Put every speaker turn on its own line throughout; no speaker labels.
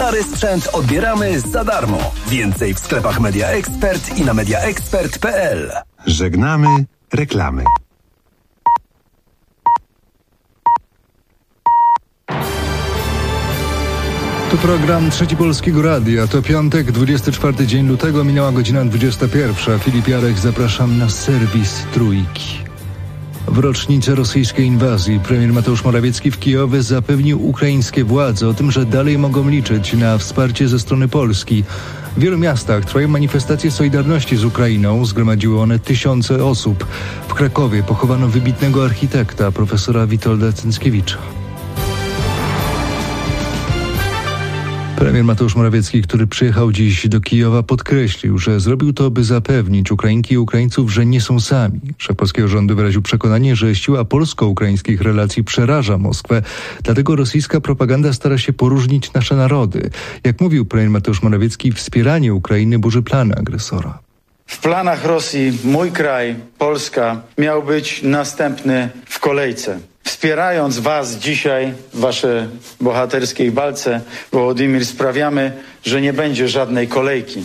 Stary sprzęt odbieramy za darmo. Więcej w sklepach Media Expert i na mediaexpert.pl.
Żegnamy reklamy.
To program Trzeci Polskiego Radia. To piątek, 24 dzień lutego, minęła godzina 21. Filip Jarek, zapraszam na serwis Trójki. W rocznicę rosyjskiej inwazji premier Mateusz Morawiecki w Kijowie zapewnił ukraińskie władze o tym, że dalej mogą liczyć na wsparcie ze strony Polski. W wielu miastach trwają manifestacje solidarności z Ukrainą. Zgromadziły one tysiące osób. W Krakowie pochowano wybitnego architekta, profesora Witolda Cęckiewicza. Premier Mateusz Morawiecki, który przyjechał dziś do Kijowa, podkreślił, że zrobił to, by zapewnić Ukrainki i Ukraińców, że nie są sami. Szef polskiego rządu wyraził przekonanie, że siła polsko-ukraińskich relacji przeraża Moskwę, dlatego rosyjska propaganda stara się poróżnić nasze narody. Jak mówił premier Mateusz Morawiecki, wspieranie Ukrainy burzy plany agresora.
W planach Rosji mój kraj, Polska, miał być następny w kolejce. Wspierając was dzisiaj w waszej bohaterskiej walce, Wołodymyr, sprawiamy, że nie będzie żadnej kolejki.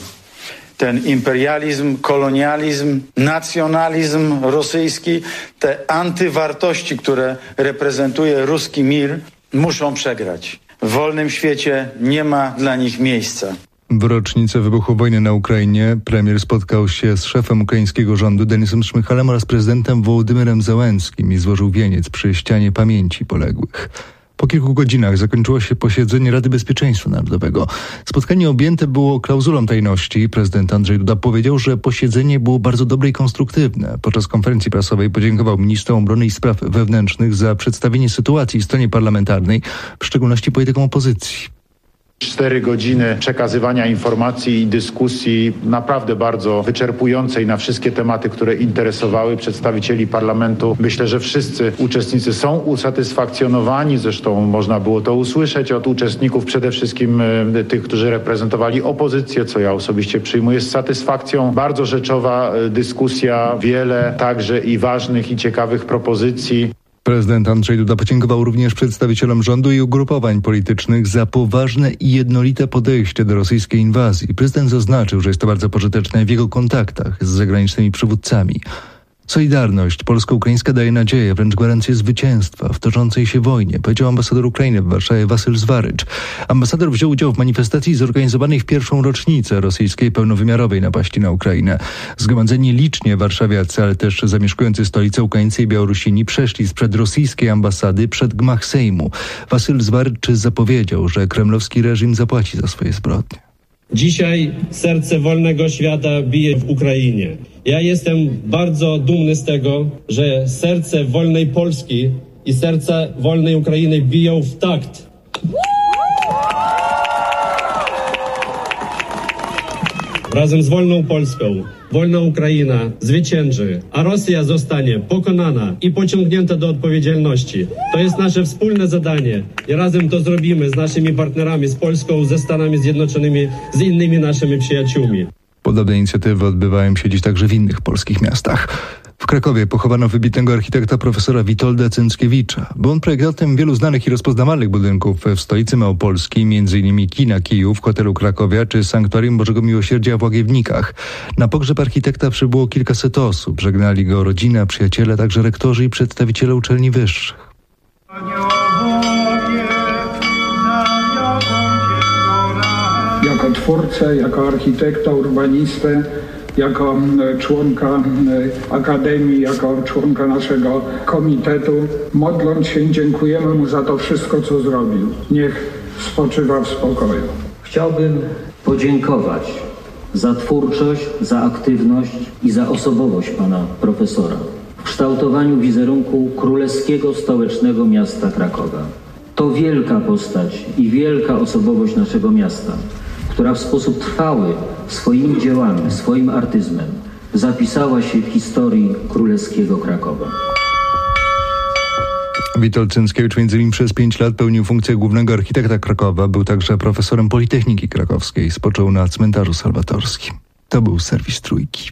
Ten imperializm, kolonializm, nacjonalizm rosyjski, te antywartości, które reprezentuje ruski mir, muszą przegrać. W wolnym świecie nie ma dla nich miejsca.
W rocznicę wybuchu wojny na Ukrainie premier spotkał się z szefem ukraińskiego rządu Denysem Szmychalem oraz prezydentem Wołodymyrem Zełenskim i złożył wieniec przy ścianie pamięci poległych. Po kilku godzinach zakończyło się posiedzenie Rady Bezpieczeństwa Narodowego. Spotkanie objęte było klauzulą tajności. Prezydent Andrzej Duda powiedział, że posiedzenie było bardzo dobre i konstruktywne. Podczas konferencji prasowej podziękował ministrom obrony i spraw wewnętrznych za przedstawienie sytuacji stronie parlamentarnej, w szczególności politykom opozycji.
4 godziny przekazywania informacji i dyskusji naprawdę bardzo wyczerpującej na wszystkie tematy, które interesowały przedstawicieli parlamentu. Myślę, że wszyscy uczestnicy są usatysfakcjonowani. Zresztą można było to usłyszeć od uczestników, przede wszystkim tych, którzy reprezentowali opozycję, co ja osobiście przyjmuję z satysfakcją. Bardzo rzeczowa dyskusja, wiele także i ważnych i ciekawych propozycji.
Prezydent Andrzej Duda podziękował również przedstawicielom rządu i ugrupowań politycznych za poważne i jednolite podejście do rosyjskiej inwazji. Prezydent zaznaczył, że jest to bardzo pożyteczne w jego kontaktach z zagranicznymi przywódcami. Solidarność polsko-ukraińska daje nadzieję, wręcz gwarancję zwycięstwa w toczącej się wojnie, powiedział ambasador Ukrainy w Warszawie Wasyl Zwarycz. Ambasador wziął udział w manifestacji zorganizowanej w pierwszą rocznicę rosyjskiej pełnowymiarowej napaści na Ukrainę. Zgromadzeni licznie warszawiacy, ale też zamieszkujący stolicę Ukraińcy i Białorusini przeszli sprzed rosyjskiej ambasady przed gmach Sejmu. Wasyl Zwarycz zapowiedział, że kremlowski reżim zapłaci za swoje zbrodnie.
Dzisiaj serce wolnego świata bije w Ukrainie. Ja jestem bardzo dumny z tego, że serce wolnej Polski i serce wolnej Ukrainy biją w takt. Razem z wolną Polską, wolna Ukraina zwycięży, a Rosja zostanie pokonana i pociągnięta do odpowiedzialności. To jest nasze wspólne zadanie i razem to zrobimy z naszymi partnerami, z Polską, ze Stanami Zjednoczonymi, z innymi naszymi przyjaciółmi.
Podobne inicjatywy odbywają się dziś także w innych polskich miastach. W Krakowie pochowano wybitnego architekta profesora Witolda Cęckiewicza. Był on projektantem wielu znanych i rozpoznawalnych budynków w stolicy Małopolski, m.in. kina Kijów, hotelu Krakowia czy Sanktuarium Bożego Miłosierdzia w Łagiewnikach. Na pogrzeb architekta przybyło kilkaset osób. Żegnali go rodzina, przyjaciele, także rektorzy i przedstawiciele uczelni wyższych.
Jako twórcę, jako architekta, urbanistę, jako członka Akademii, jako członka naszego komitetu. Modląc się, dziękujemy mu za to wszystko, co zrobił. Niech spoczywa w spokoju.
Chciałbym podziękować za twórczość, za aktywność i za osobowość pana profesora w kształtowaniu wizerunku królewskiego stołecznego miasta Krakowa. To wielka postać i wielka osobowość naszego miasta, która w sposób trwały swoimi dziełami, swoim artyzmem zapisała się w historii królewskiego Krakowa.
Witold Cęckiewicz m.in. przez 5 lat pełnił funkcję głównego architekta Krakowa. Był także profesorem Politechniki Krakowskiej. Spoczął na cmentarzu salwatorskim. To był serwis Trójki.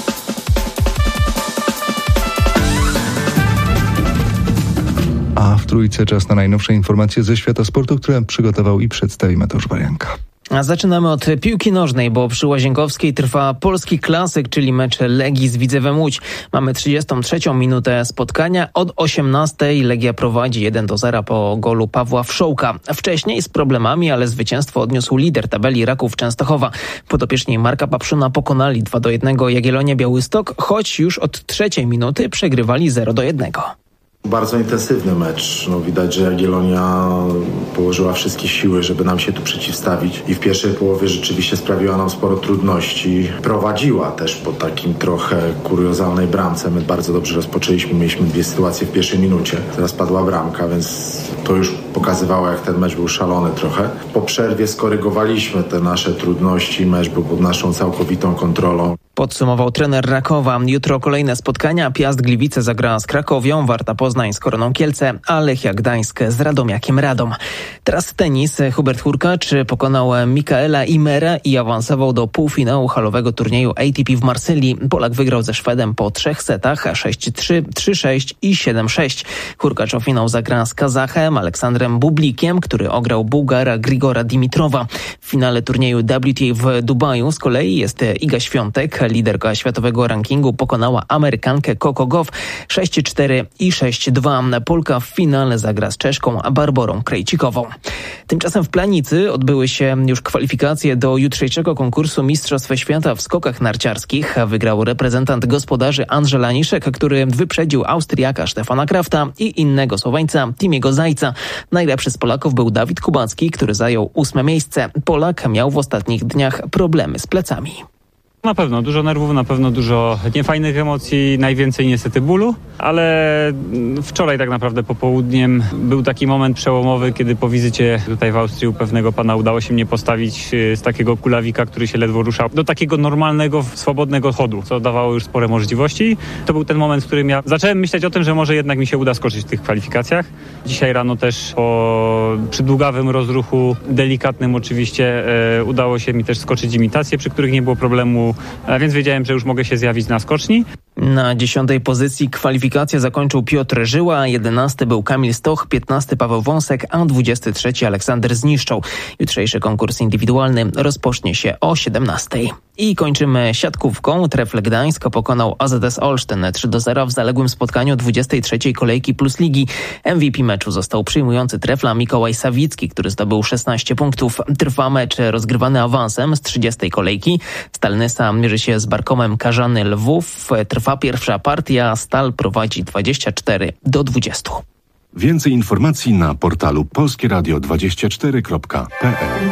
A w Trójce. Czas na najnowsze informacje ze świata sportu, które przygotował i przedstawi Mateusz Warianka.
A zaczynamy od piłki nożnej, bo przy Łazienkowskiej trwa polski klasyk, czyli mecz Legii z Widzewem Łódź. Mamy 33. minutę spotkania. Od 18 Legia prowadzi 1-0 po golu Pawła Wszołka. Wcześniej z problemami, ale zwycięstwo odniósł lider tabeli Raków Częstochowa. Podopieczni Marka Papszyna pokonali 2-1 Jagiellonię Białystok, choć już od 3 minuty przegrywali 0-1.
Bardzo intensywny mecz. Widać, że Jagiellonia położyła wszystkie siły, żeby nam się tu przeciwstawić i w pierwszej połowie rzeczywiście sprawiła nam sporo trudności. Prowadziła też po takim trochę kuriozalnej bramce. My bardzo dobrze rozpoczęliśmy, mieliśmy 2 sytuacje w pierwszej minucie. Teraz padła bramka, więc to już pokazywało, jak ten mecz był szalony trochę. Po przerwie skorygowaliśmy te nasze trudności. Mecz był pod naszą całkowitą kontrolą.
Podsumował trener Rakowa. Jutro kolejne spotkania. Piast Gliwice zagra z Krakowią, Warta Poznań z Koroną Kielce, a Lechia Gdańsk z Radomiakiem Radom. Teraz tenis. Hubert Hurkacz pokonał Mikaela Imerę i awansował do półfinału halowego turnieju ATP w Marsylii. Polak wygrał ze Szwedem po 3 setach 6-3, 3-6 i 7-6. Hurkacz o finał zagra z Kazachem Aleksandrem Bublikiem, który ograł Bułgara Grigora Dimitrowa. W finale turnieju WTA w Dubaju z kolei jest Iga Świątek. Liderka światowego rankingu pokonała Amerykankę Coco Gauff 6-4 i 6-2. Polka w finale zagra z Czeszką Barborą Krejcikową. Tymczasem w Planicy odbyły się już kwalifikacje do jutrzejszego konkursu Mistrzostw Świata w skokach narciarskich. Wygrał reprezentant gospodarzy Andrzej Laniszek, który wyprzedził Austriaka Stefana Krafta i innego Słoweńca Timiego Zajca. Najlepszy z Polaków był Dawid Kubacki, który zajął 8. miejsce. Polak miał w ostatnich dniach problemy z plecami.
Na pewno dużo nerwów, na pewno dużo niefajnych emocji, najwięcej niestety bólu, ale wczoraj tak naprawdę popołudniem był taki moment przełomowy, kiedy po wizycie tutaj w Austrii u pewnego pana udało się mnie postawić z takiego kulawika, który się ledwo ruszał, do takiego normalnego, swobodnego chodu, co dawało już spore możliwości. To był ten moment, w którym ja zacząłem myśleć o tym, że może jednak mi się uda skoczyć w tych kwalifikacjach. Dzisiaj rano też po przydługawym rozruchu, delikatnym oczywiście, udało się mi też skoczyć imitacje, przy których nie było problemu. Więc wiedziałem, że już mogę się zjawić na skoczni.
Na 10. pozycji kwalifikację zakończył Piotr Żyła, 11. był Kamil Stoch, 15. Paweł Wąsek, a 23. Aleksander Zniszczał. Jutrzejszy konkurs indywidualny rozpocznie się o 17. I kończymy siatkówką. Trefl Gdańsk pokonał AZS Olsztyn 3-0 w zaległym spotkaniu 23. kolejki Plus Ligi. MVP meczu został przyjmujący Trefla Mikołaj Sawicki, który zdobył 16 punktów. Trwa mecz rozgrywany awansem z 30. kolejki. Stal Nysa mierzy się z Barkomem Karzany Lwów. Trwa pierwsza partia. Stal prowadzi 24-20.
Więcej informacji na portalu polskieradio24.pl.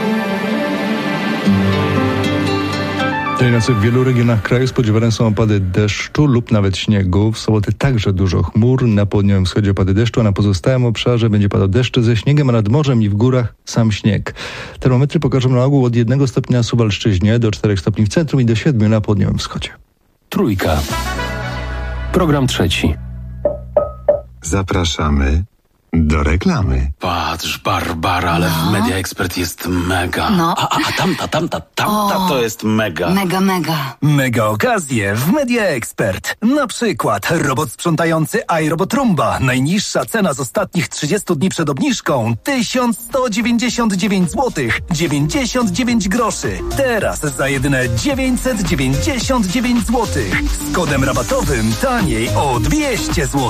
Tej nocy w wielu regionach kraju spodziewane są opady deszczu lub nawet śniegu. W sobotę także dużo chmur. Na południowym wschodzie opady deszczu, a na pozostałym obszarze będzie padał deszcz ze śniegiem, a nad morzem i w górach sam śnieg. Termometry pokażą na ogół od 1 stopnia na Suwalszczyźnie do 4 stopni w centrum i do 7 na południowym wschodzie.
Trójka. Program trzeci.
Zapraszamy do reklamy.
Patrz, Barbara, ale w Media Expert jest mega.
No.
A tamta to jest mega.
Mega.
Mega okazje w Media Expert. Na przykład robot sprzątający iRobot Roomba. Najniższa cena z ostatnich 30 dni przed obniżką 1199 zł 99 groszy. Teraz za jedyne 999 zł. Z kodem rabatowym taniej o 200 zł.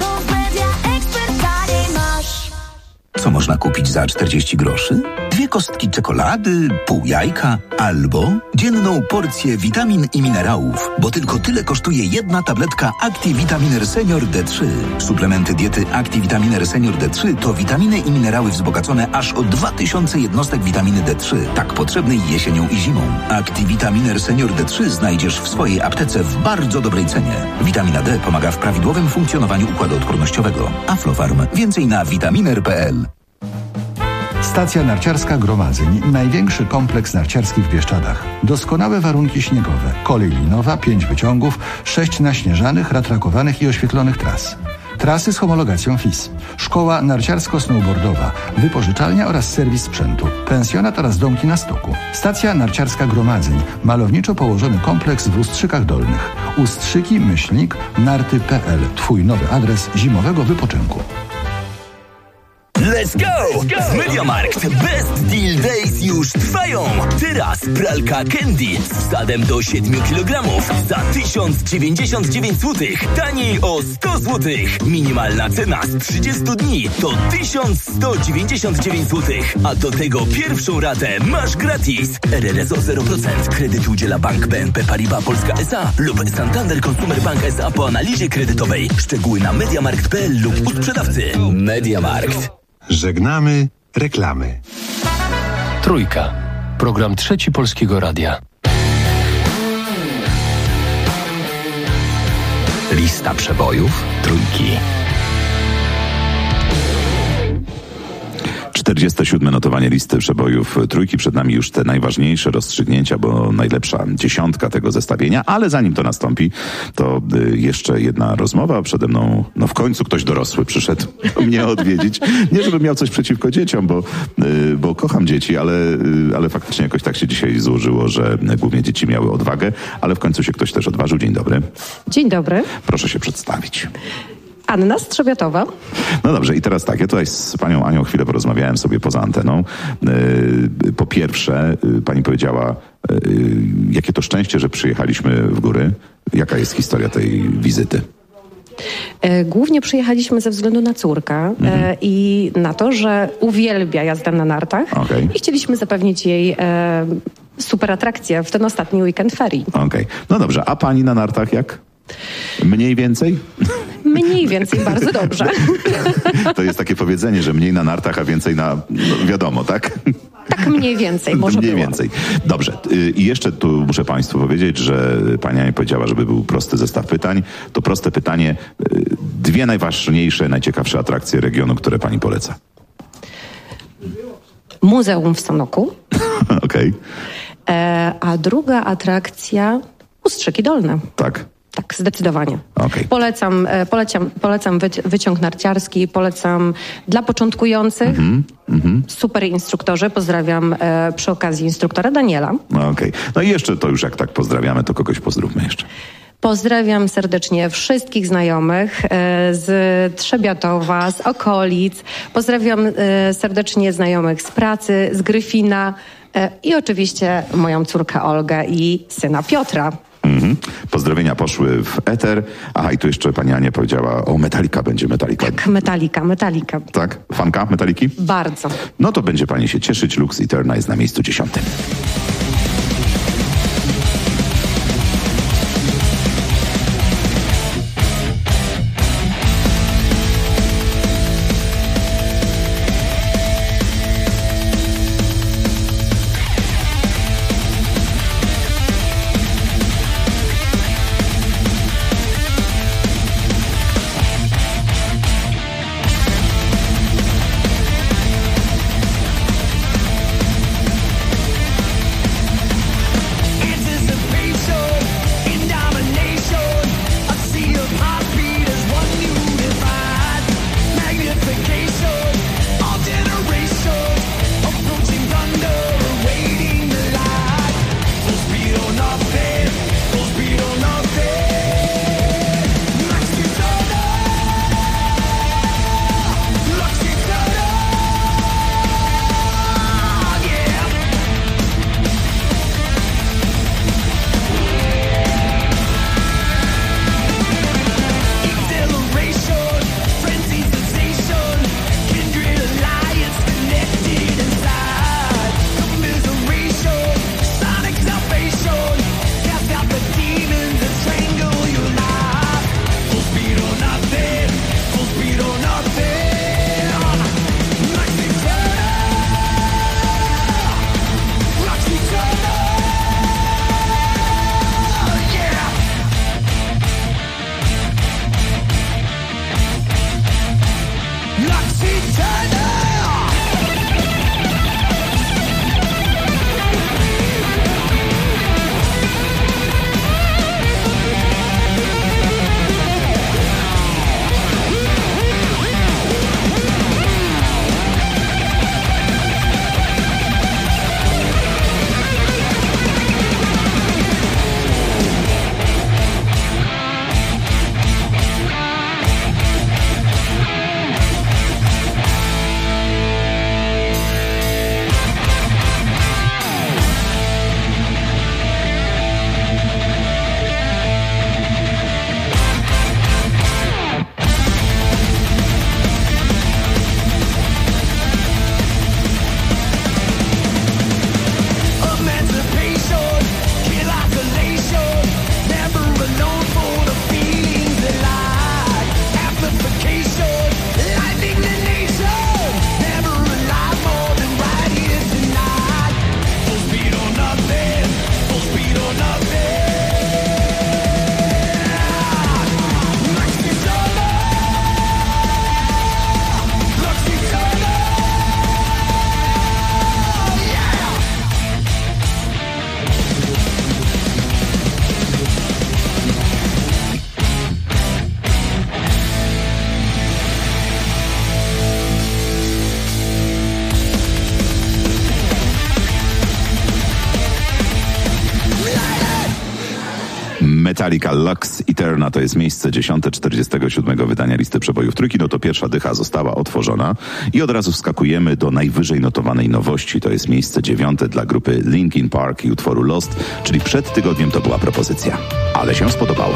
Co można kupić za 40 groszy? 2 kostki czekolady, pół jajka albo dzienną porcję witamin i minerałów, bo tylko tyle kosztuje jedna tabletka ActiVitaminer Senior D3. Suplementy diety ActiVitaminer Senior D3 to witaminy i minerały wzbogacone aż o 2000 jednostek witaminy D3, tak potrzebnej jesienią i zimą. ActiVitaminer Senior D3 znajdziesz w swojej aptece w bardzo dobrej cenie. Witamina D pomaga w prawidłowym funkcjonowaniu układu odpornościowego. Aflofarm. Więcej na vitaminer.pl.
Stacja narciarska Gromadzeń. Największy kompleks narciarski w Bieszczadach. Doskonałe warunki śniegowe. Kolej linowa, 5 wyciągów, 6 naśnieżanych, ratrakowanych i oświetlonych tras. Trasy z homologacją FIS. Szkoła narciarsko-snowboardowa. Wypożyczalnia oraz serwis sprzętu. Pensjonat oraz domki na stoku. Stacja narciarska Gromadzeń. Malowniczo położony kompleks w Ustrzykach Dolnych. Ustrzyki, narty.pl. Twój nowy adres zimowego wypoczynku.
Let's go! Z MediaMarkt Best Deal Days już trwają. Teraz pralka Candy z wsadem do 7 kg za 1099 zł. Taniej o 100 zł. Minimalna cena z 30 dni to 1199 zł. A do tego pierwszą ratę masz gratis. RRSO 0%. Kredyt udziela Bank BNP Paribas Polska S.A. lub Santander Consumer Bank S.A. po analizie kredytowej. Szczegóły na mediamarkt.pl lub u sprzedawcy. MediaMarkt.
Żegnamy reklamy.
Trójka. Program Trzeci Polskiego Radia. Lista przebojów Trójki.
47. notowanie listy przebojów Trójki. Przed nami już te najważniejsze rozstrzygnięcia, bo najlepsza dziesiątka tego zestawienia, ale zanim to nastąpi, to jeszcze jedna rozmowa. Przede mną, no w końcu ktoś dorosły przyszedł mnie odwiedzić. Nie, żebym miał coś przeciwko dzieciom, bo kocham dzieci, ale faktycznie jakoś tak się dzisiaj złożyło, że głównie dzieci miały odwagę, ale w końcu się ktoś też odważył. Dzień dobry.
Dzień dobry.
Proszę się przedstawić.
Anna Strzebiatowa.
No dobrze, i teraz tak, ja tutaj z panią Anią chwilę porozmawiałem sobie poza anteną. Po pierwsze, pani powiedziała, jakie to szczęście, że przyjechaliśmy w góry. Jaka jest historia tej wizyty?
Głównie przyjechaliśmy ze względu na córkę i na to, że uwielbia jazdę na nartach i chcieliśmy zapewnić jej super atrakcję w ten ostatni weekend ferii.
Okej. No dobrze, a pani na nartach jak? Mniej więcej?
Mniej więcej, bardzo dobrze.
To jest takie powiedzenie, że mniej na nartach, a więcej na... No, wiadomo, tak?
Tak mniej więcej, może
mniej
było.
Więcej. Dobrze. I jeszcze tu muszę państwu powiedzieć, że pani Ania powiedziała, żeby był prosty zestaw pytań. To proste pytanie. Dwie najważniejsze, najciekawsze atrakcje regionu, które pani poleca.
Muzeum w Sanoku.
Okej.
A druga atrakcja Ustrzyki Dolne.
Tak.
Tak, zdecydowanie.
Okay.
Polecam wyciąg narciarski, polecam dla początkujących. Super instruktorzy. Pozdrawiam przy okazji instruktora Daniela.
Okej. No i jeszcze to już jak tak pozdrawiamy, to kogoś pozdrówmy jeszcze.
Pozdrawiam serdecznie wszystkich znajomych z Trzebiatowa, z okolic. Pozdrawiam serdecznie znajomych z pracy, z Gryfina i oczywiście moją córkę Olgę i syna Piotra.
Pozdrowienia poszły w eter. Aha, i tu jeszcze pani Ania powiedziała o Metallica, będzie Metallica.
Tak, Metallica.
Tak? Fanka Metalliki?
Bardzo.
No to będzie pani się cieszyć. Lux Eterna jest na miejscu 10. Metallica Lux Eterna to jest miejsce 10. 47. wydania listy przebojów trójki. No to pierwsza dycha została otworzona i od razu wskakujemy do najwyżej notowanej nowości. To jest miejsce 9. dla grupy Linkin Park i utworu Lost, czyli przed tygodniem to była propozycja, ale się spodobało.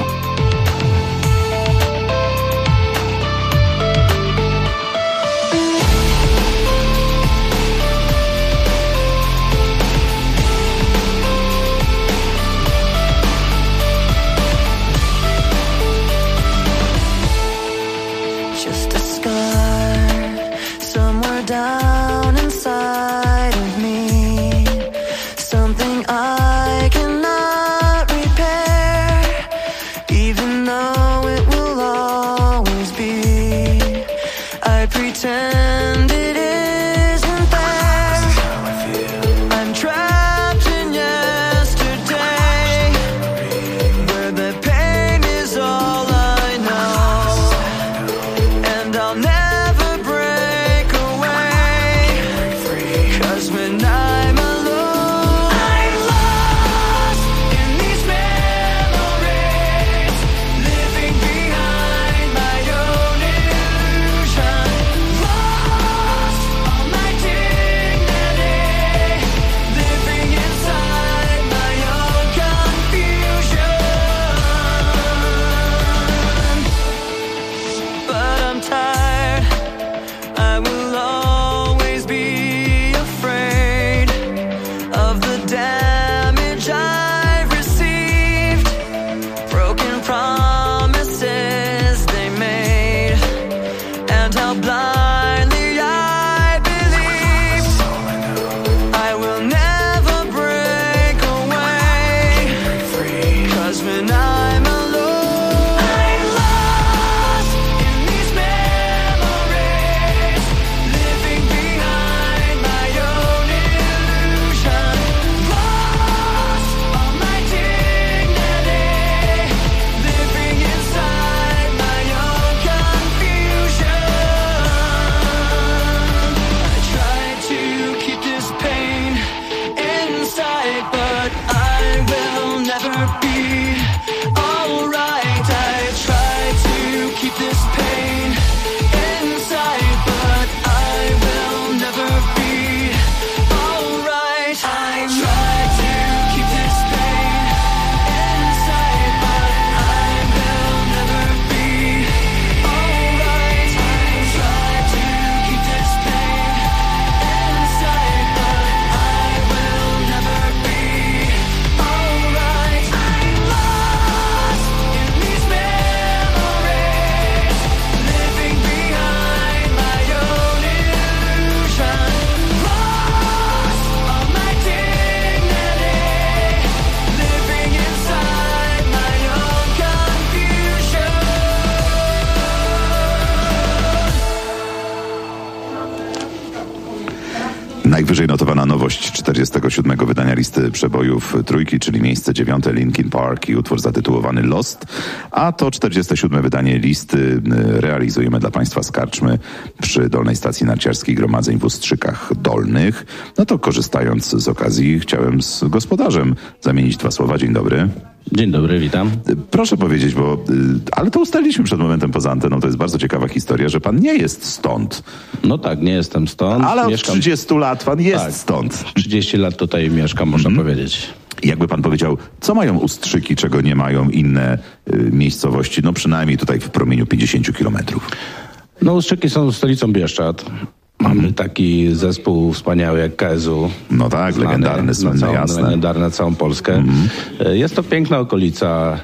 Najwyżej notowana nowość 47. wydania listy przebojów trójki, czyli miejsce 9. Linkin Park i utwór zatytułowany Lost, a to 47. wydanie listy realizujemy dla Państwa z karczmy przy Dolnej Stacji Narciarskiej Gromadzeń w Ustrzykach Dolnych. No to korzystając z okazji chciałem z gospodarzem zamienić 2 słowa. Dzień dobry.
Dzień dobry, witam.
Proszę powiedzieć, bo ale to ustaliliśmy przed momentem poza anteną, to jest bardzo ciekawa historia, że pan nie jest stąd.
No tak, nie jestem stąd.
Ale od 30 lat pan jest stąd.
30 lat tutaj mieszkam, można powiedzieć.
Jakby pan powiedział, co mają Ustrzyki, czego nie mają inne miejscowości, no przynajmniej tutaj w promieniu 50 kilometrów?
No Ustrzyki są stolicą Bieszczad. Mamy taki zespół wspaniały jak KSU.
No tak, znany, legendarny, słynny, jasne.
Legendarny na całą Polskę. Jest to piękna okolica,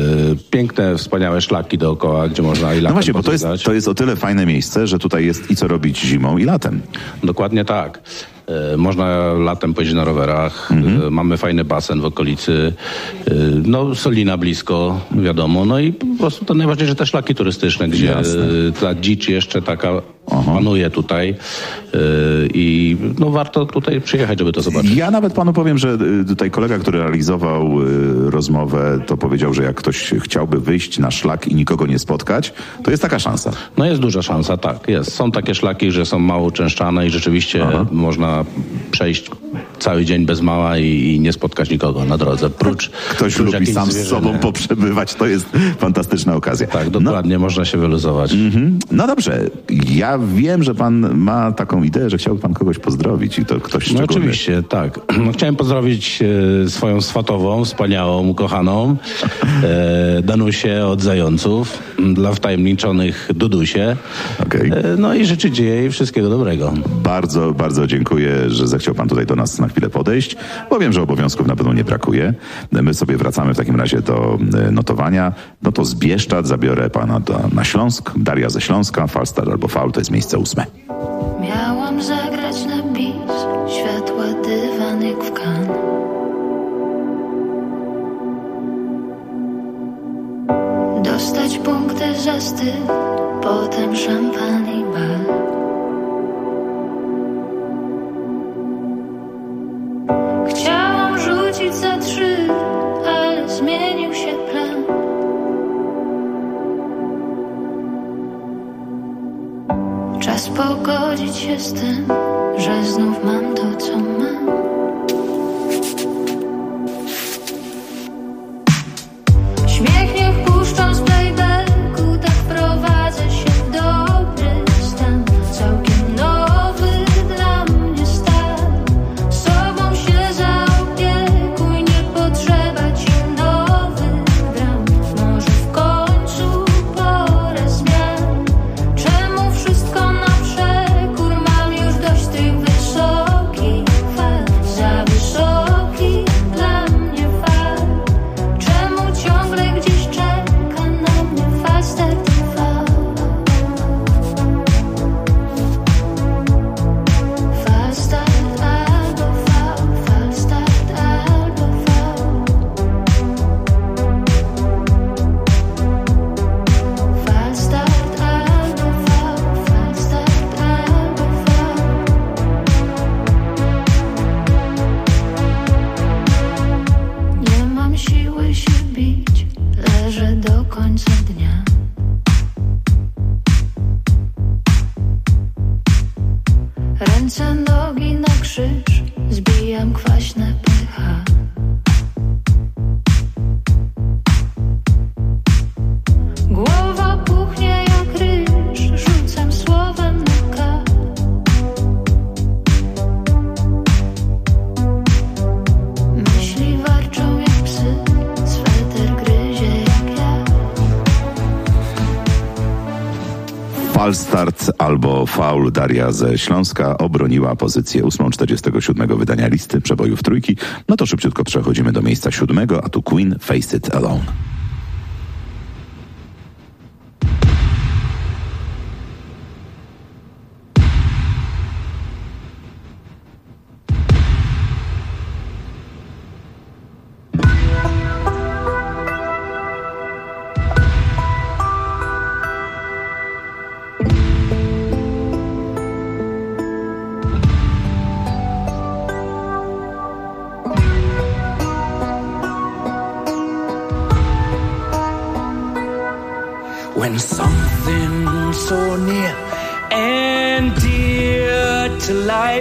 piękne, wspaniałe szlaki dookoła, gdzie można i latem
No właśnie, bo to jest o tyle fajne miejsce, że tutaj jest i co robić zimą i latem.
Dokładnie tak. Można latem pojeździć na rowerach, mamy fajny basen w okolicy, no Solina blisko, wiadomo, no i po prostu to najważniejsze te szlaki turystyczne, gdzie ta dzicz jeszcze taka panuje tutaj i no warto tutaj przyjechać, żeby to zobaczyć.
Ja nawet panu powiem, że tutaj kolega, który realizował rozmowę, to powiedział, że jak ktoś chciałby wyjść na szlak i nikogo nie spotkać, to jest taka szansa.
No jest duża szansa, tak, jest. Są takie szlaki, że są mało uczęszczane i rzeczywiście można można przejść cały dzień bez mała i nie spotkać nikogo na drodze.
Ktoś lubi sam z sobą poprzebywać, to jest fantastyczna okazja.
Tak, dokładnie, można się wyluzować.
No dobrze, ja wiem, że pan ma taką ideę, że chciałby pan kogoś pozdrowić i to ktoś szczególny.
No oczywiście, tak. Chciałem pozdrowić swoją swatową, wspaniałą, ukochaną Danusię od Zająców, dla wtajemniczonych Dudusie.
Okay.
No i życzyć jej wszystkiego dobrego.
Bardzo, bardzo dziękuję, że zechciał pan tutaj do nas na chwilę podejść, bo wiem, że obowiązków na pewno nie brakuje. My sobie wracamy w takim razie do notowania. No to z Bieszczad zabiorę pana na Śląsk. Daria ze Śląska, Falstart albo Faul, to jest miejsce 8.
Miałam zagrać na bis, światła dywan jak w Cannes. Dostać punkty za styl, potem szampan i bal. Chciałam rzucić za 3, ale zmienił się plan. Czas pogodzić się z tym, że znów mam to, co mam. Śmiech niech puszczą z playbacku, tak wprowadzę się w dobry stan. Całkiem nowy dla mnie stan. Sobą się zaopiekuj, nie potrzeba ci nowych dram. Może w końcu pora zmian. Czemu wszystko na przekór? Mam już dość tych wysokich fal. Za wysokich dla mnie fal. Czemu ciągle gdzieś czeka na mnie Falstart i Faul? Falstart albo Faul, Falstart albo Faul. Falstart albo Faul, Falstart albo Faul. Nie mam siły się bić, leżę do końca dnia. Ręce, nogi na krzyż, zbijam kwaśne pH. Głowa puchnie jak ryż, rzucam słowem na K. Myśli warczą jak psy, sweter gryzie jak ja.
Falstart albo Faul. Daria ze Śląska obroniła pozycję 847 wydania listy przebojów trójki. No to szybciutko przechodzimy do miejsca 7, a tu Queen, Face It Alone.
When something so near and dear to life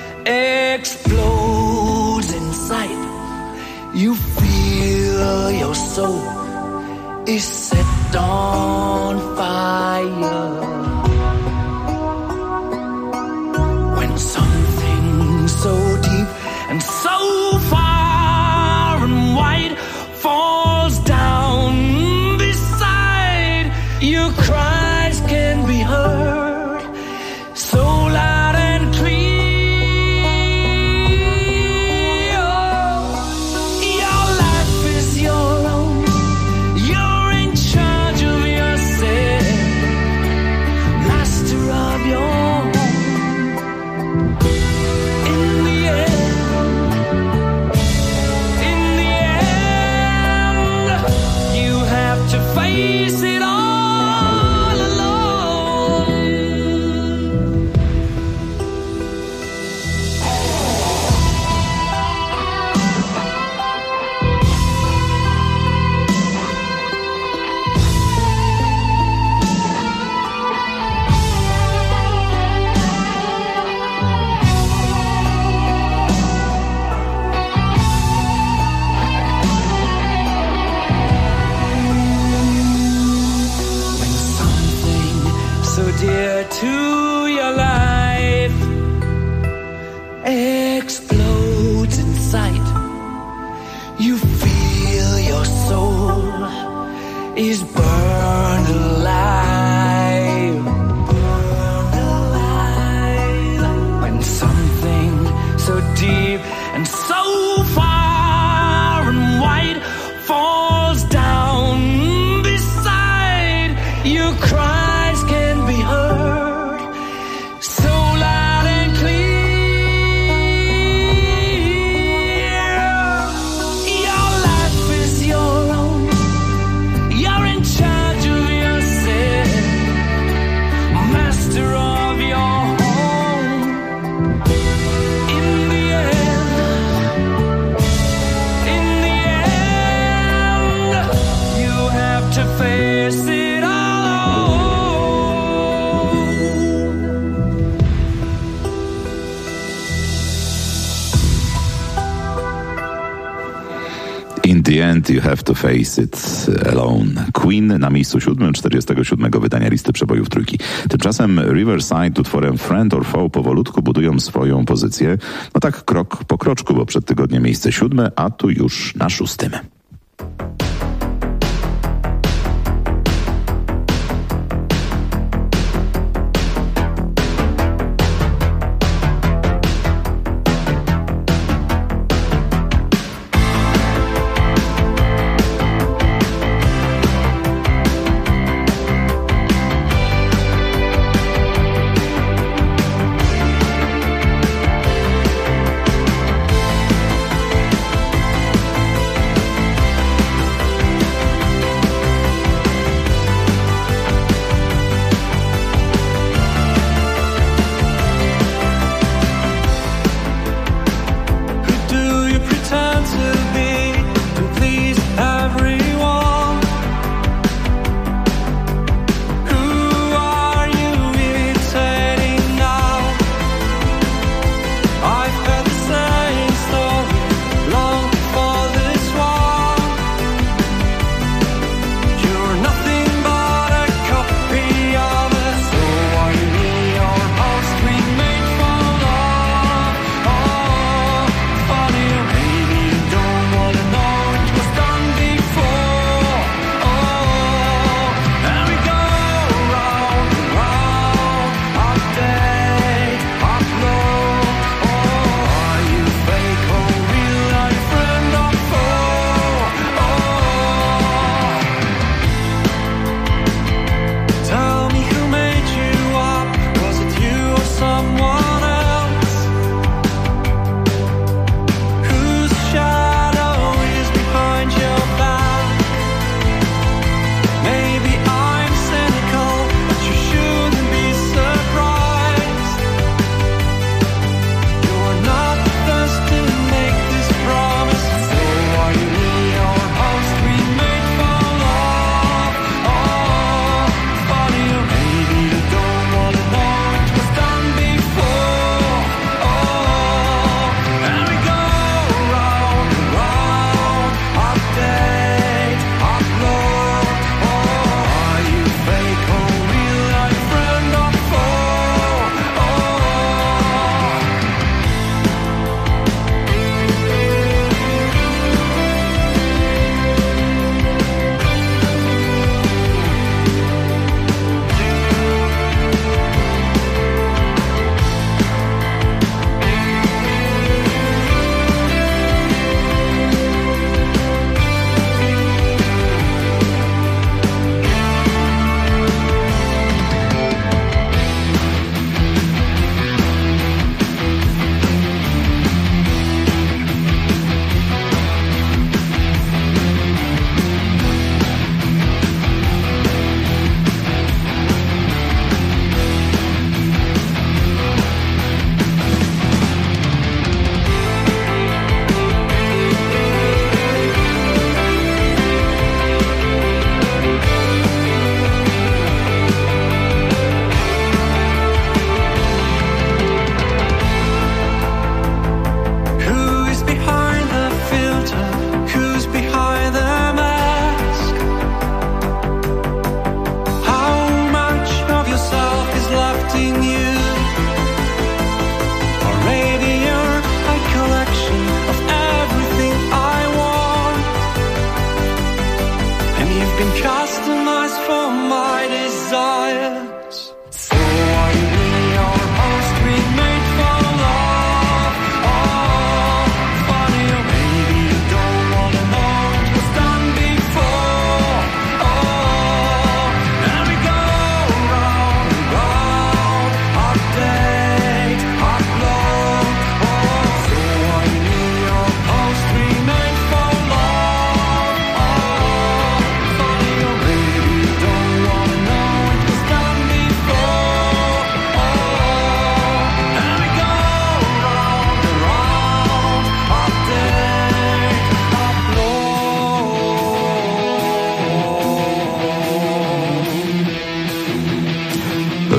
explodes inside, you feel your soul is set on fire. When something so deep and so far and wide falls down, your cries can be heard so loud and clear. Your life is your own. You're in charge of yourself. sight. You feel your soul is burned alive. When something so deep and so far and wide falls down beside you, cries can be heard so loud and clear. Your life is your own. You're in charge of yourself, master of your home. In the end, you have to face it all.
In the end you have to face it alone. Queen na miejscu 7, 47 wydania listy przebojów trójki. Tymczasem Riverside utworem Friend or Foe powolutku budują swoją pozycję. No tak krok po kroczku, bo przed tygodniem miejsce 7, a tu już na 6.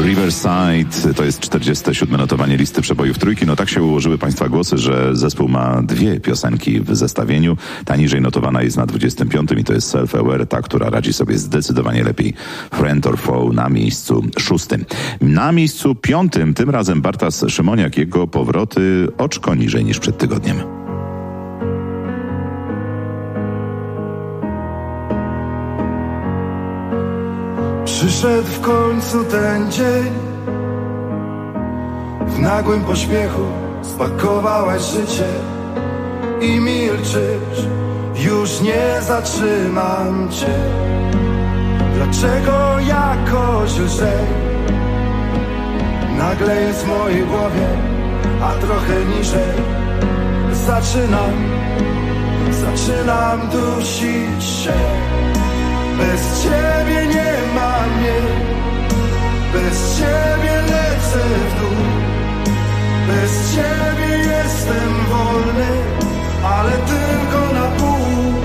Riverside to jest 47. notowanie listy przebojów trójki. No tak się ułożyły Państwa głosy, że zespół ma dwie piosenki w zestawieniu. Ta niżej notowana jest na 25. i to jest Self-Aware, ta, która radzi sobie zdecydowanie lepiej. Friend or Foe na miejscu 6. Na miejscu 5. tym razem Bartas Szymoniak, jego powroty oczko niżej niż przed tygodniem.
Przyszedł w końcu ten dzień. W nagłym pośpiechu spakowałaś życie i milczysz, już nie zatrzymam cię. Dlaczego jakoś lżej nagle jest w mojej głowie, a trochę niżej zaczynam dusić się. Bez ciebie nie ma mnie, bez ciebie lecę w dół, bez ciebie jestem wolny, ale tylko na pół.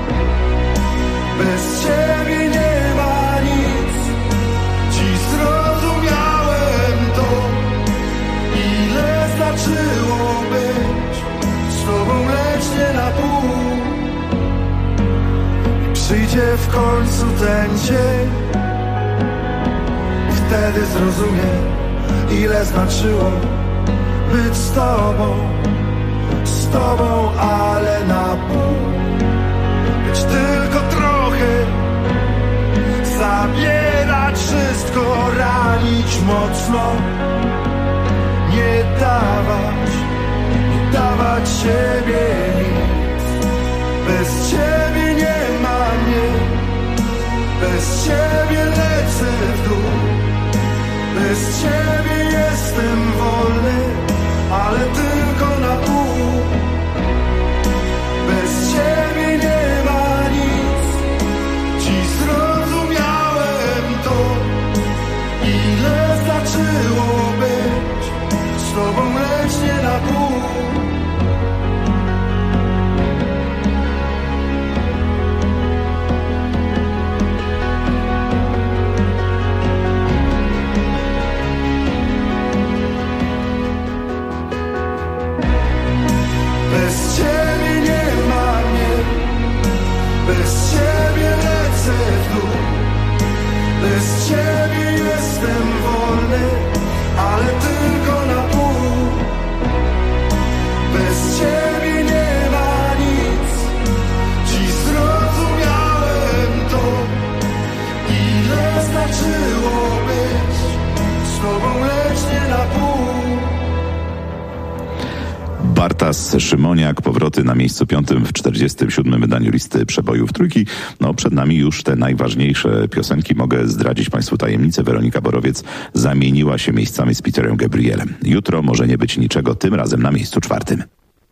Bez ciebie nie ma nic, dziś zrozumiałem to, ile znaczyło być z tobą, lecz nie na pół. Przyjdzie w końcu ten dzień, wtedy zrozumiem, ile znaczyło być z tobą, ale na pół. Być tylko trochę, zabierać wszystko, ranić mocno, nie dawać siebie nic. Bez ciebie nie ma mnie, bez ciebie lecę w dół, bez ciebie jestem wolny, ale tylko na pół. Bez ciebie nie ma nic, dziś zrozumiałem to, ile znaczyło być z tobą, lecz nie na pół. Bez ciebie nie ma mnie, bez ciebie lecę w dół, bez ciebie jestem wolny, ale tylko na pół. Bez ciebie nie ma nic, dziś zrozumiałem to, ile znaczyło być z tobą, lecz nie na pół.
Bartas Szymoniak, powroty na miejscu 5. w 47. wydaniu listy przebojów trójki. No przed nami już te najważniejsze piosenki. Mogę zdradzić Państwu tajemnicę. Weronika Borowiec zamieniła się miejscami z Peterem Gabrielem. Jutro może nie być niczego, tym razem na miejscu 4.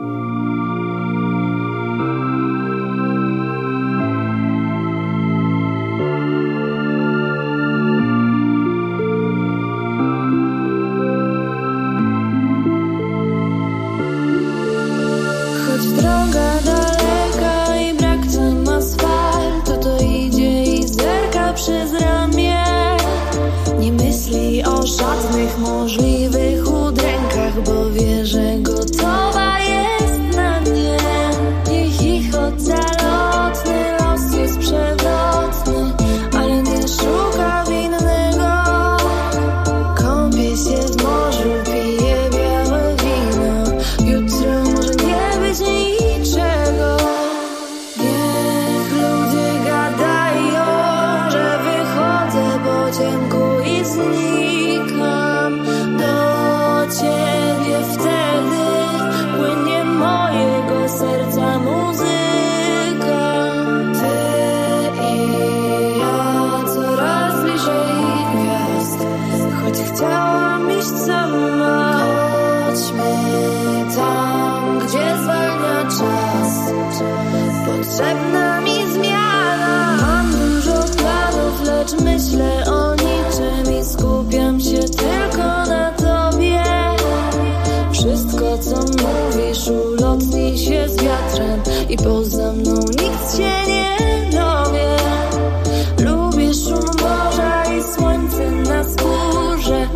Możliwych udrękach, bo wie, że gotowa jest na nie. Niech ich ocalotny los jest przewrotny, ale nie szuka winnego. Kąpie się w morzu, pije białe wino. Jutro może nie być niczego. Niech ludzie gadają, że wychodzę po ciemku i znikam. Do ciebie wtedy płynie mojego serca muzyka. Ty i ja coraz bliżej gwiazd, choć chciałam iść sama. Chodźmy tam, gdzie zwalnia czas, potrzebna mi zmiana. Mam dużo planów, lecz myślę o niczym i skupiam się tylko na tobie. Wszystko, co mówisz, ulotni się z wiatrem i poza mną nikt się nie dowie. Lubię szum morza i słońce na skórze,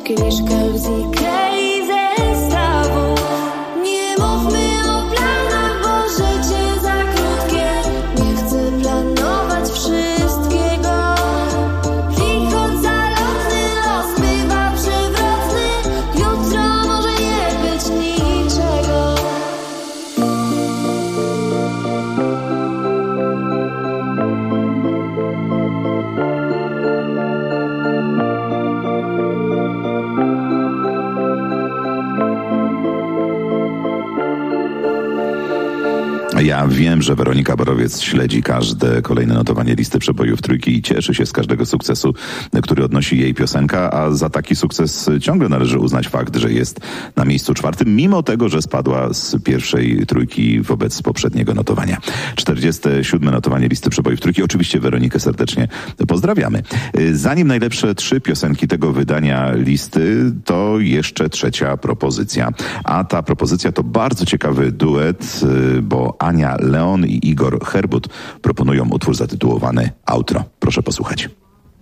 kieliszka z Ikei zestawu. Nie mówmy o planach, bo życie za krótkie. Nie chcę planować wszystkiego. Lichot zalotny, los bywa przewrotny. Jutro może nie być niczego.
Ja wiem, że Weronika Borowiec śledzi każde kolejne notowanie listy przebojów Trójki i cieszy się z każdego sukcesu, który odnosi jej piosenka, a za taki sukces ciągle należy uznać fakt, że jest na miejscu 4, mimo tego, że spadła z pierwszej trójki wobec poprzedniego notowania. 47. notowanie listy przebojów Trójki. Oczywiście Weronikę serdecznie pozdrawiamy. Zanim najlepsze 3 piosenki tego wydania listy, to jeszcze 3. propozycja. A ta propozycja to bardzo ciekawy duet, bo Ania Leon i Igor Herbut proponują utwór zatytułowany Outro. Proszę posłuchać.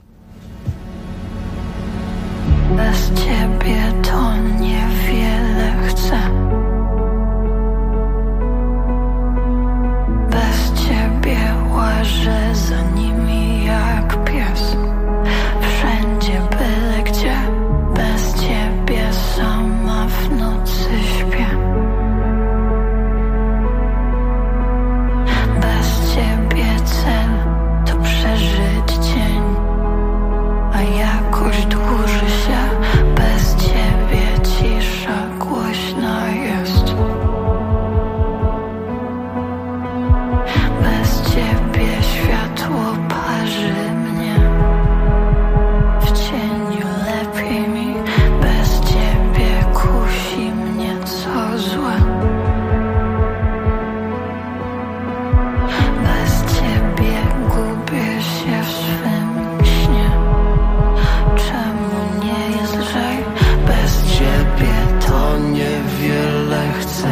Bez ciebie to niewiele chcę. Bez ciebie łażę za nimi jak pies. Wszędzie, byle gdzie. Bez ciebie sama w nocy śpię. Bez ciebie cel to przeżyć dzień, a jakoś dłuży się. Bez ciebie cisza głośna jest. Bez ciebie światło parzy mnie. W cieniu lepiej mi. Bez ciebie kusi mnie co złe. Bez ciebie gubię się w swym śnie. Czemu nie jest lżej? Bez ciebie to niewiele chcę.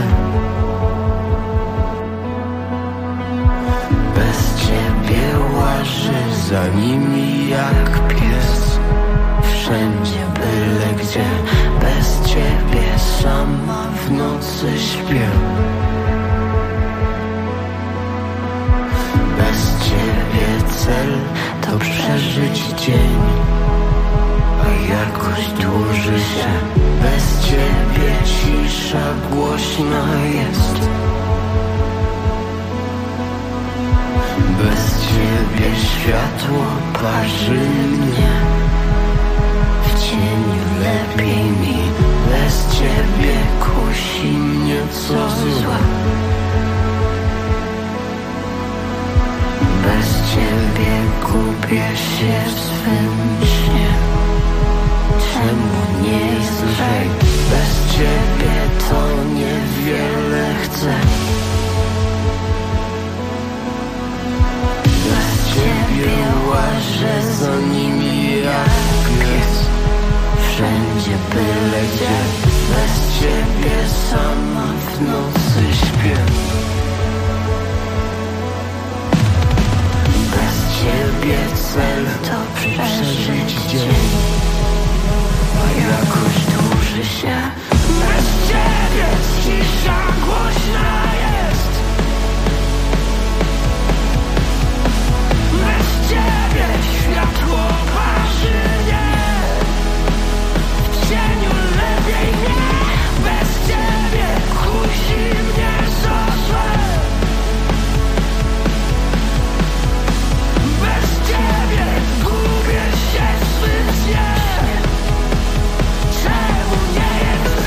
Bez ciebie łażę za nimi jak pies. Wszędzie, byle gdzie. Bez ciebie sama w nocy śpię. Bez ciebie cel to przeżyć dzień, a jakoś dłuży się. Bez ciebie cisza głośna jest. Bez ciebie światło parzy mnie. W cieniu lepiej mi. Bez ciebie kusi mnie co złe. Bez ciebie gubię się w swym śnie. Czemu nie jest lżej? Bez ciebie to niewiele chcę. Bez ciebie łażę za nimi jak pies. Wszędzie, byle gdzie. Bez ciebie sama w nocy śpię. Bez ciebie cel to przeżyć dzień, a jakoś dłuży się. Bez ciebie cisza głośna jest. Bez ciebie światło parzy mnie. W cieniu lepiej nie. Bez ciebie kusi mnie co złe. Bez ciebie gubię się w swym śnie. Czemu nie jest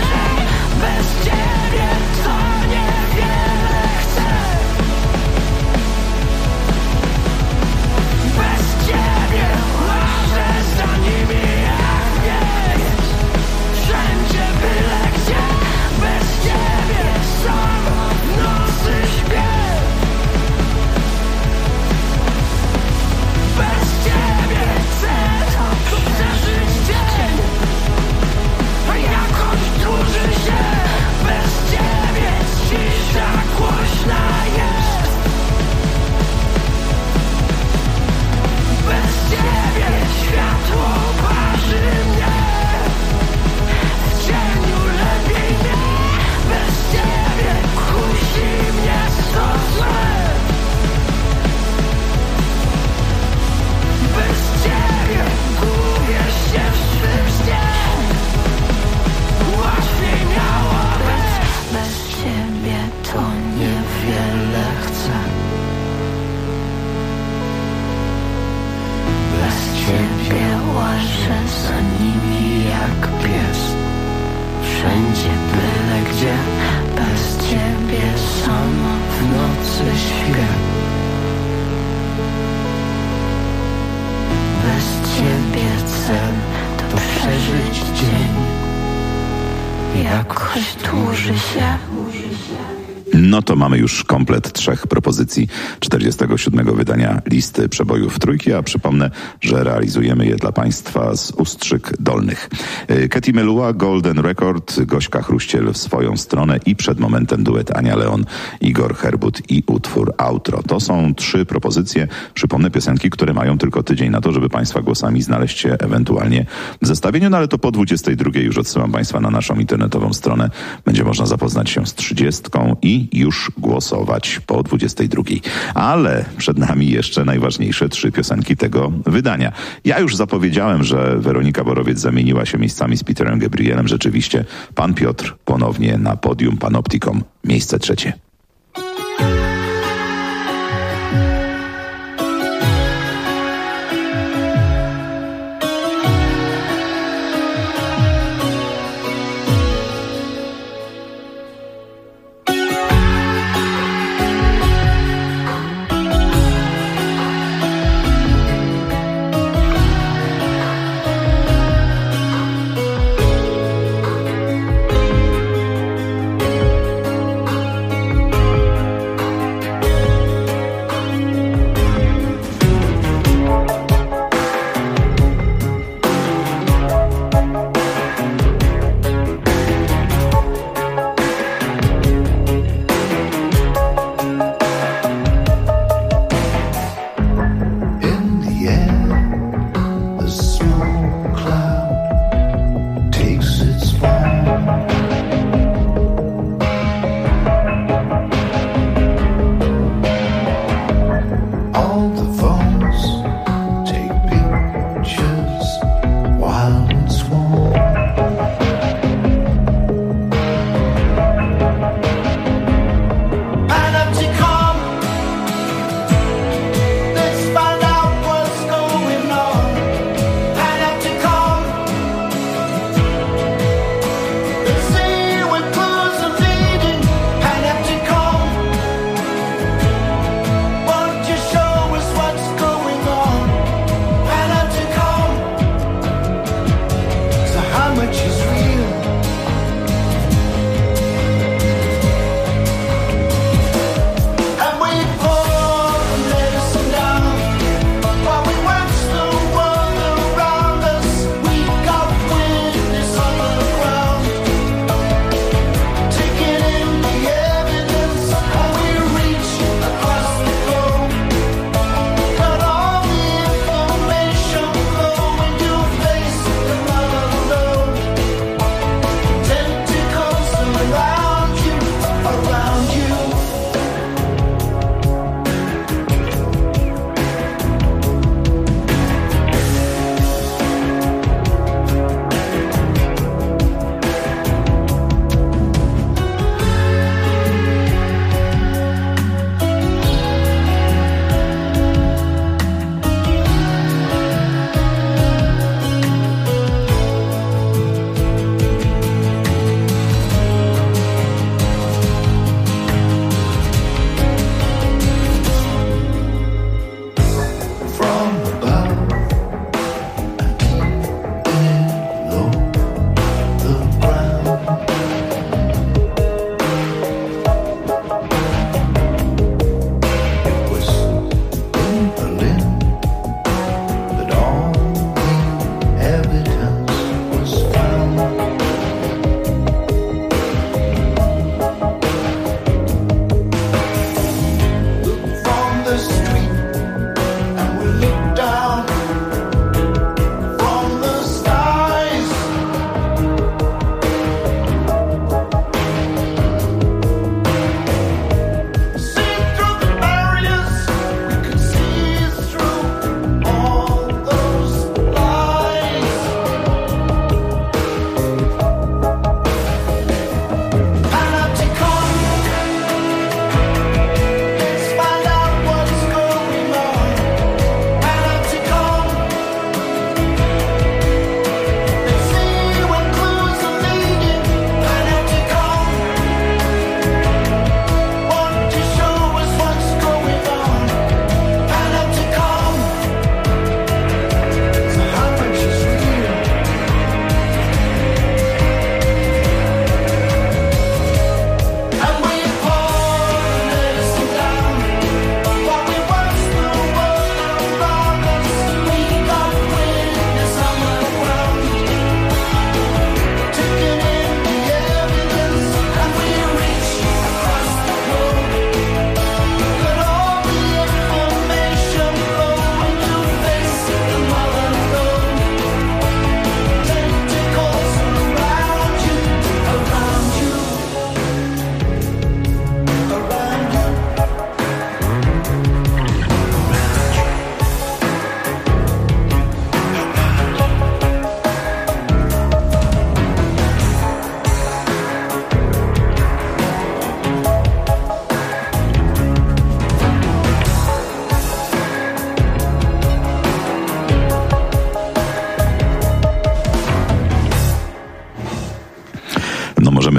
łażę za nimi jak pies. Wszędzie byle gdzie, bez ciebie sama w nocy śpię. Bez ciebie cel to przeżyć dzień. Jakoś dłuży się.
No to mamy już komplet 3 propozycji 47. wydania listy przebojów Trójki, a przypomnę, że realizujemy je dla Państwa z Ustrzyk Dolnych. Katy Melua, Golden Record, Gośka Chruściel w swoją stronę i przed momentem duet Ania Leon, Igor Herbut i utwór Outro. To są 3 propozycje, przypomnę, piosenki, które mają tylko tydzień na to, żeby Państwa głosami znaleźć się ewentualnie w zestawieniu, no ale to po 22 już odsyłam Państwa na naszą internetową stronę. Będzie można zapoznać się z 30 i już głosować po 22. Ale przed nami jeszcze najważniejsze 3 piosenki tego wydania. Ja już zapowiedziałem, że Weronika Borowiec zamieniła się miejscami z Peterem Gabrielem. Rzeczywiście pan Piotr ponownie na podium Panoptikum. Miejsce 3.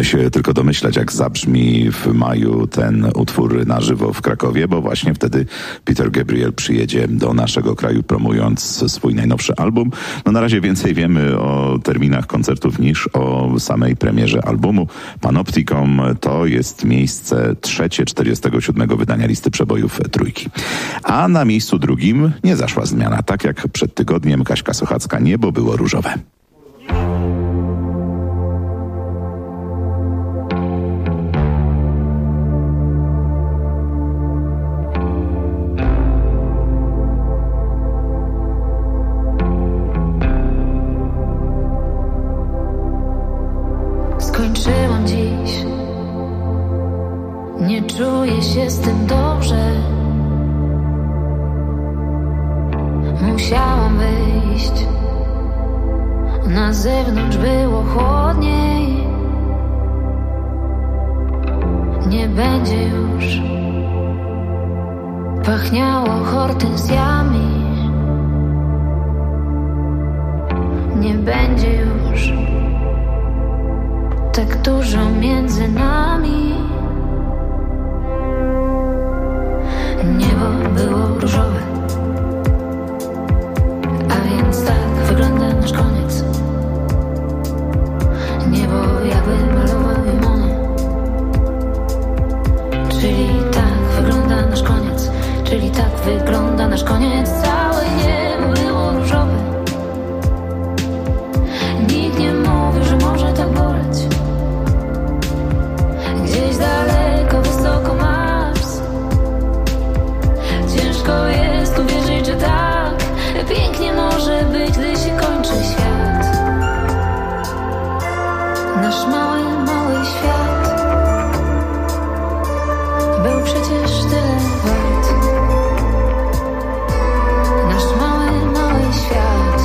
się tylko domyślać, jak zabrzmi w maju ten utwór na żywo w Krakowie, bo właśnie wtedy Peter Gabriel przyjedzie do naszego kraju, promując swój najnowszy album. No na razie więcej wiemy o terminach koncertów niż o samej premierze albumu. Panopticon to jest miejsce trzecie 47. wydania listy przebojów Trójki. A na miejscu drugim nie zaszła zmiana. Tak jak przed tygodniem Kaśka Sochacka, Niebo było różowe.
Skończyłam dziś. Nie czuję się z tym dobrze. Musiałam wyjść. Na zewnątrz było chłodniej. Nie będzie już pachniało hortensjami. Nie będzie już tak dużo między nami. Niebo było różowe, a więc tak wygląda nasz koniec. Niebo jakby malował je Monet. Czyli tak wygląda nasz koniec. Czyli tak wygląda nasz koniec. Całe niebo było różowe. Nikt nie mówił, że może tak boleć. Gdzieś daleko, wysoko Mars. Ciężko jest uwierzyć, że tak pięknie może być, gdy się kończy świat. Nasz mały, mały świat był przecież tyle wart. Nasz mały, mały świat.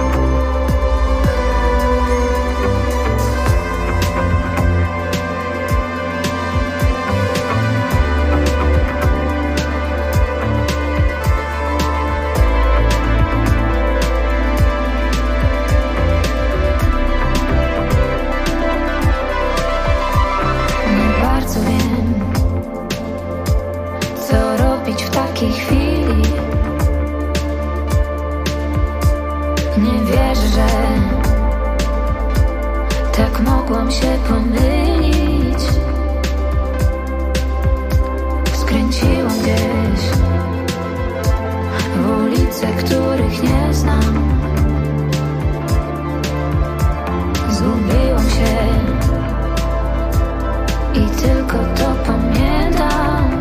W takiej chwili nie wierzę, że tak mogłam się pomylić. Skręciłam gdzieś w ulice, których nie znam. Zgubiłam się i tylko to pamiętam.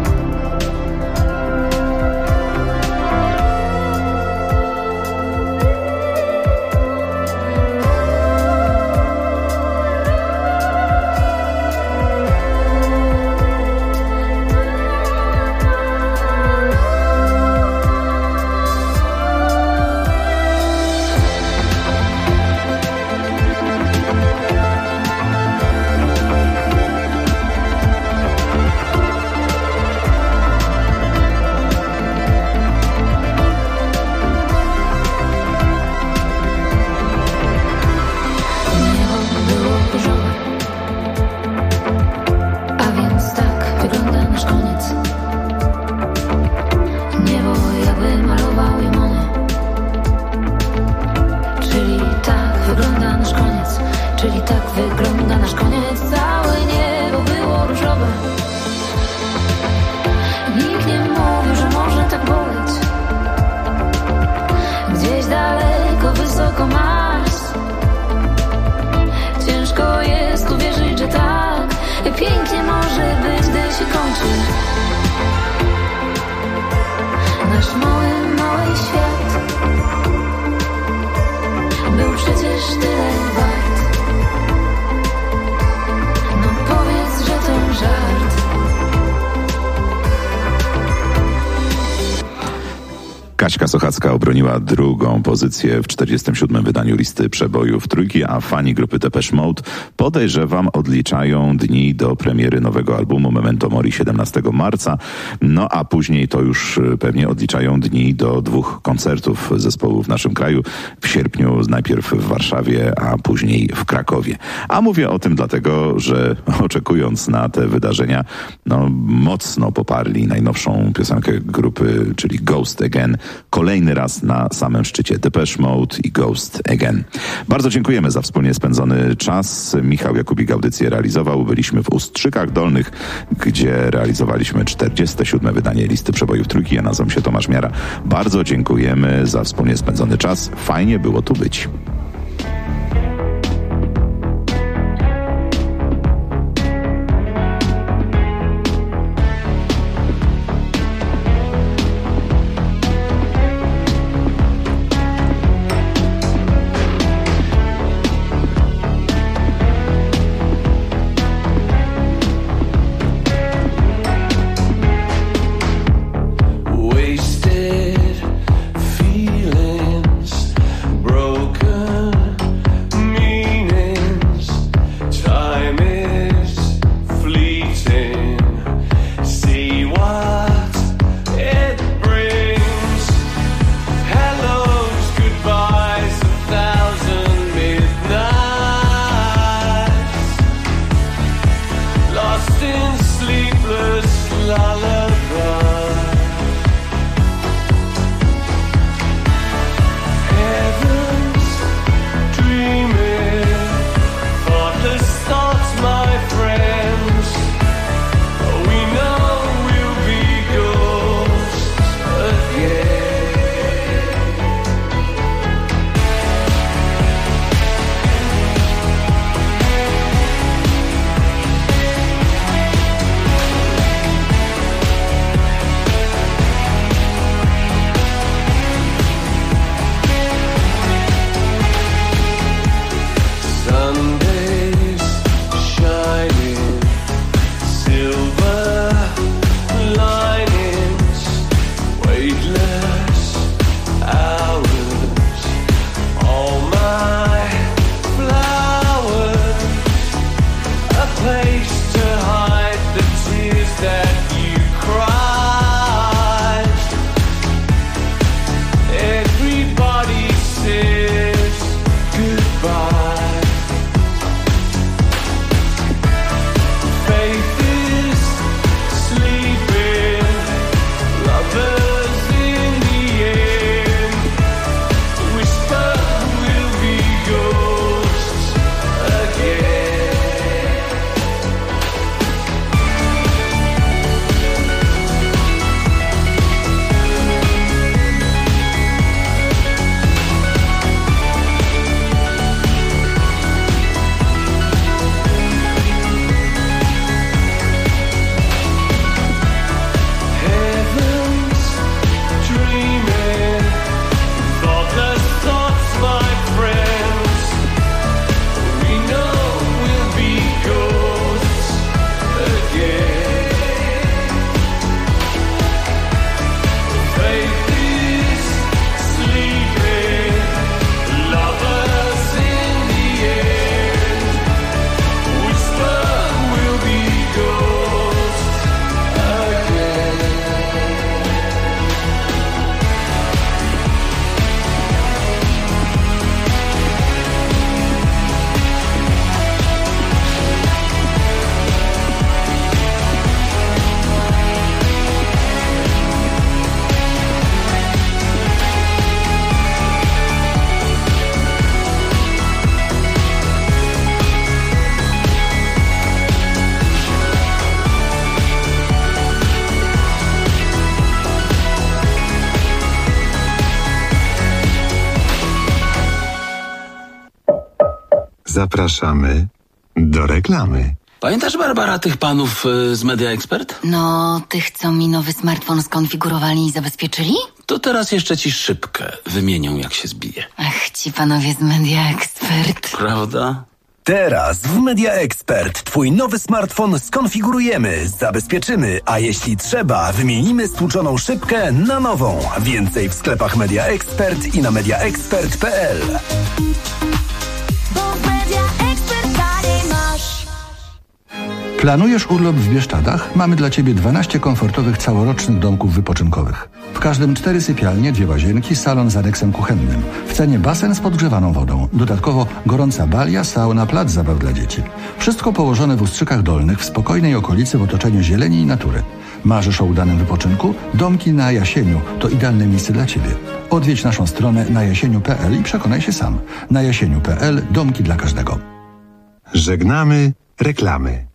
Kaśka Sochacka obroniła drugą pozycję w 47. wydaniu listy przebojów Trójki, a fani grupy Depeche Mode, podejrzewam, odliczają dni do premiery nowego albumu Memento Mori 17 marca, no a później to już pewnie odliczają dni do 2 koncertów zespołu w naszym kraju. W sierpniu najpierw w Warszawie, a później w Krakowie. A mówię o tym dlatego, że oczekując na te wydarzenia, mocno poparli najnowszą piosenkę grupy, czyli Ghost Again, kolejny raz na samym szczycie. Depeche Mode i Ghost Again. Bardzo dziękujemy za wspólnie spędzony czas. Michał Jakubik audycję realizował. Byliśmy w Ustrzykach Dolnych, gdzie realizowaliśmy 47. wydanie listy przebojów Trójki. Ja nazywam się Tomasz Miara. Bardzo dziękujemy za wspólnie spędzony czas. Fajnie było tu być.
Zapraszamy do reklamy.
Pamiętasz, Barbara, tych panów z Media Expert?
No, tych, co mi nowy smartfon skonfigurowali i zabezpieczyli?
To teraz jeszcze ci szybkę wymienią, jak się zbije.
Ach, ci panowie z Media Expert.
Prawda?
Teraz w Media Expert Twój nowy smartfon skonfigurujemy, zabezpieczymy, a jeśli trzeba, wymienimy stłuczoną szybkę na nową. Więcej w sklepach Media Expert i na mediaexpert.pl.
Planujesz urlop w Bieszczadach? Mamy dla Ciebie 12 komfortowych całorocznych domków wypoczynkowych. W każdym 4 sypialnie, 2 łazienki, salon z aneksem kuchennym. W cenie basen z podgrzewaną wodą. Dodatkowo gorąca balia, sauna, plac zabaw dla dzieci. Wszystko położone w Ustrzykach Dolnych, w spokojnej okolicy w otoczeniu zieleni i natury. Marzysz o udanym wypoczynku? Domki na Jasieniu to idealne miejsce dla Ciebie. Odwiedź naszą stronę najasieniu.pl i przekonaj się sam. Na jasieniu.pl domki dla każdego.
Żegnamy reklamy.